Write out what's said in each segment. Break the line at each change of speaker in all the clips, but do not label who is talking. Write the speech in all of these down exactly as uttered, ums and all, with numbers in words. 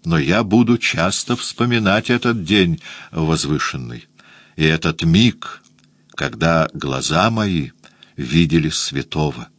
но я буду часто вспоминать этот день возвышенный, и этот миг, когда глаза мои видели святого.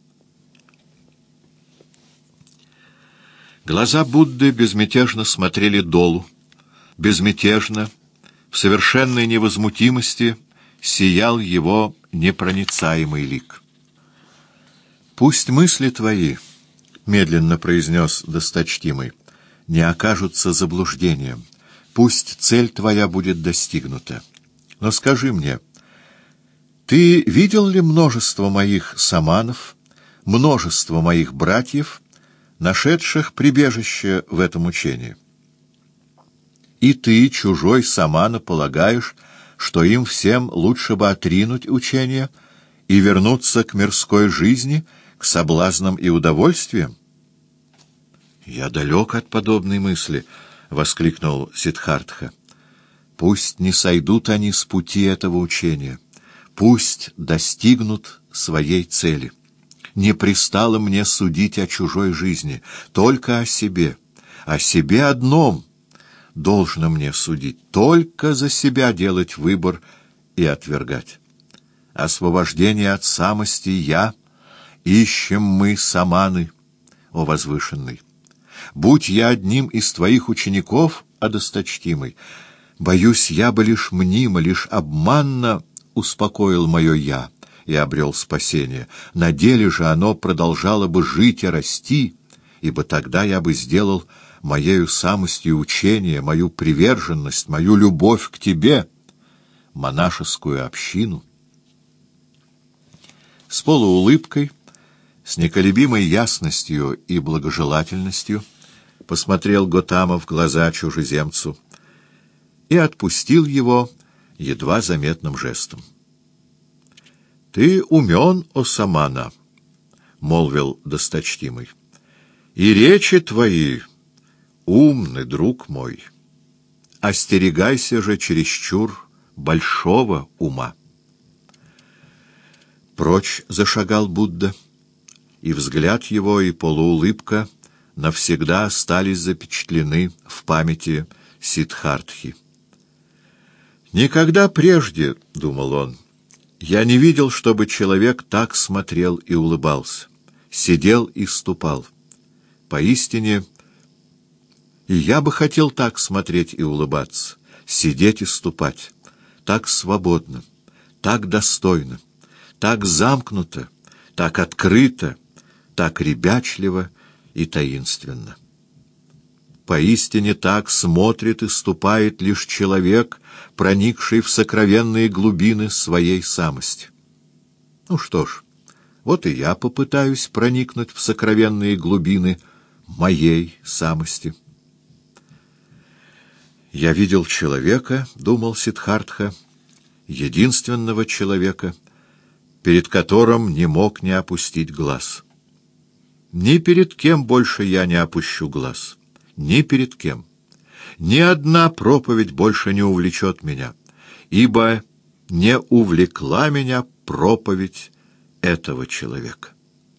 Глаза Будды безмятежно смотрели долу, безмятежно, в совершенной невозмутимости сиял его непроницаемый лик. «Пусть мысли твои, — медленно произнес досточтимый, — не окажутся заблуждением, пусть цель твоя будет достигнута. Но скажи мне, ты видел ли множество моих саманов, множество моих братьев, нашедших прибежище в этом учении? И ты, чужой самана, полагаешь, что им всем лучше бы отринуть учение и вернуться к мирской жизни, к соблазнам и удовольствиям? «Я далек от подобной мысли», — воскликнул Сиддхартха. «Пусть не сойдут они с пути этого учения, пусть достигнут своей цели. Не пристало мне судить о чужой жизни, только о себе, о себе одном должно мне судить, только за себя делать выбор и отвергать. Освобождение от самости я ищем мы, саманы, о возвышенный. Будь я одним из твоих учеников, о досточтимый, боюсь, я бы лишь мнимо, лишь обманно успокоил мое «я» и обрел спасение. На деле же оно продолжало бы жить и расти, ибо тогда я бы сделал моею самостью учение, мою приверженность, мою любовь к тебе, монашескую общину». С полуулыбкой, с неколебимой ясностью и благожелательностью посмотрел Готама в глаза чужеземцу и отпустил его едва заметным жестом. «Ты умен, о самана», — молвил досточтимый, — «и речи твои умны, друг мой. Остерегайся же чересчур большого ума». Прочь зашагал Будда, и взгляд его, и полуулыбка навсегда остались запечатлены в памяти Сиддхартхи. «Никогда прежде, — думал он, — я не видел, чтобы человек так смотрел и улыбался, сидел и ступал. Поистине, и я бы хотел так смотреть и улыбаться, сидеть и ступать, так свободно, так достойно, так замкнуто, так открыто, так ребячливо и таинственно. Поистине так смотрит и ступает лишь человек, проникший в сокровенные глубины своей самости. Ну что ж, вот и я попытаюсь проникнуть в сокровенные глубины моей самости. «Я видел человека, — думал Сиддхартха, — единственного человека, перед которым не мог не опустить глаз. Ни перед кем больше я не опущу глаз, ни перед кем. Ни одна проповедь больше не увлечет меня, ибо не увлекла меня проповедь этого человека.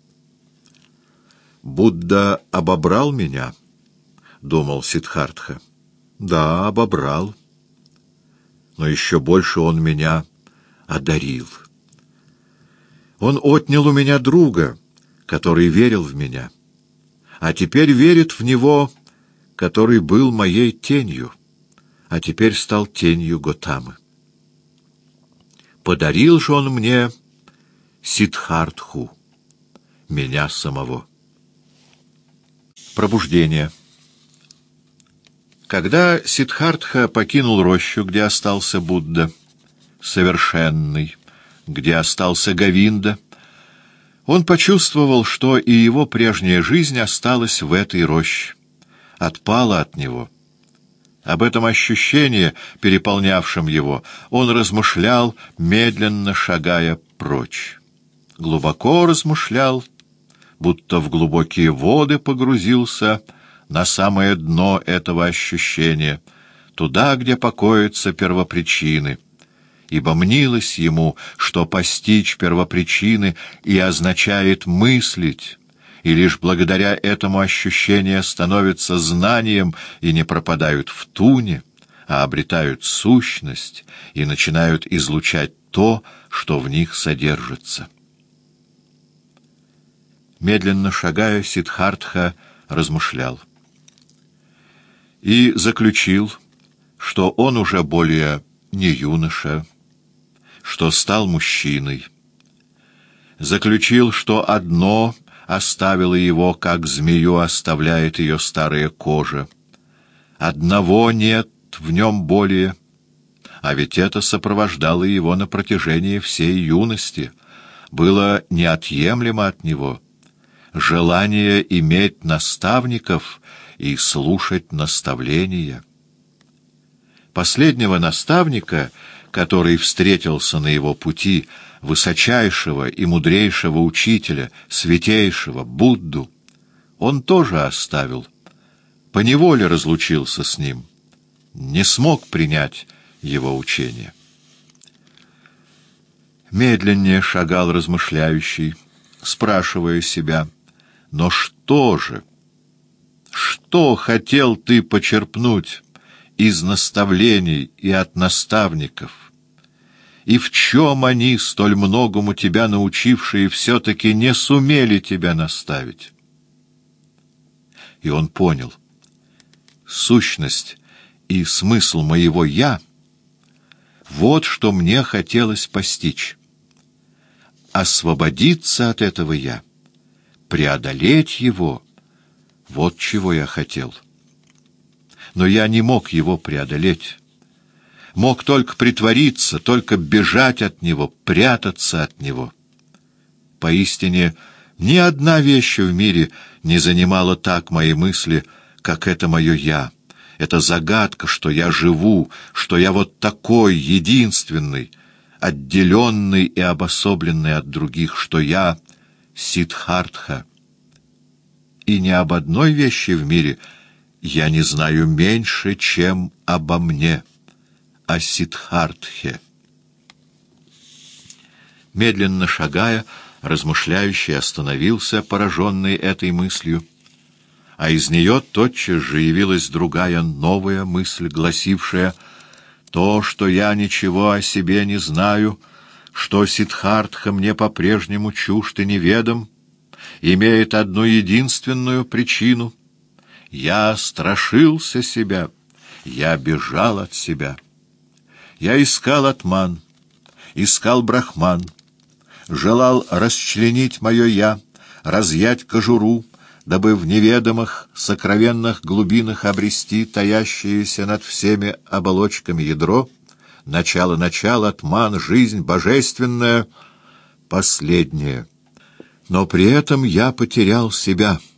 Будда обобрал меня, — думал Сиддхартха. Да, обобрал, но еще больше он меня одарил. Он отнял у меня друга, который верил в меня, а теперь верит в него, который был моей тенью, а теперь стал тенью Готамы. Подарил же он мне Сиддхартху, меня самого. Пробуждение. Когда Сиддхартха покинул рощу, где остался Будда, совершенный, где остался Говинда, он почувствовал, что и его прежняя жизнь осталась в этой роще, отпала от него. Об этом ощущении, переполнявшем его, он размышлял, медленно шагая прочь. Глубоко размышлял, будто в глубокие воды погрузился на самое дно этого ощущения, туда, где покоятся первопричины, ибо мнилось ему, что постичь первопричины и означает мыслить, и лишь благодаря этому ощущения становятся знанием и не пропадают в туне, а обретают сущность и начинают излучать то, что в них содержится. Медленно шагая, Сиддхартха размышлял и заключил, что он уже более не юноша, что стал мужчиной. Заключил, что одно оставило его, как змею оставляет ее старая кожа. Одного нет в нем более, а ведь это сопровождало его на протяжении всей юности, было неотъемлемо от него — желание иметь наставников и слушать наставления. Последнего наставника, который встретился на его пути, высочайшего и мудрейшего учителя, святейшего Будду, он тоже оставил, поневоле разлучился с ним, не смог принять его учение. Медленнее шагал размышляющий, спрашивая себя: но что же, что хотел ты почерпнуть из наставлений и от наставников, и в чем они, столь многому тебя научившие, все-таки не сумели тебя наставить? И он понял: сущность и смысл моего «я» — вот что мне хотелось постичь. Освободиться от этого «я», преодолеть его — вот чего я хотел. Но я не мог его преодолеть. Мог только притвориться, только бежать от него, прятаться от него. Поистине, ни одна вещь в мире не занимала так мои мысли, как это мое «я». Это загадка, что я живу, что я вот такой, единственный, отделенный и обособленный от других, что я Сиддхартха. И ни об одной вещи в мире я не знаю меньше, чем обо мне, о Сиддхартхе. Медленно шагая, размышляющий остановился, пораженный этой мыслью, а из нее тотчас же явилась другая, новая мысль, гласившая: то, что я ничего о себе не знаю, что Сиддхартха мне по-прежнему чужд и неведом, имеет одну единственную причину. Я страшился себя, я бежал от себя. Я искал атман, искал брахман, желал расчленить мое «я», разъять кожуру, дабы в неведомых, сокровенных глубинах обрести таящееся над всеми оболочками ядро, начало-начало, атман, жизнь божественная, последняя. Но при этом я потерял себя.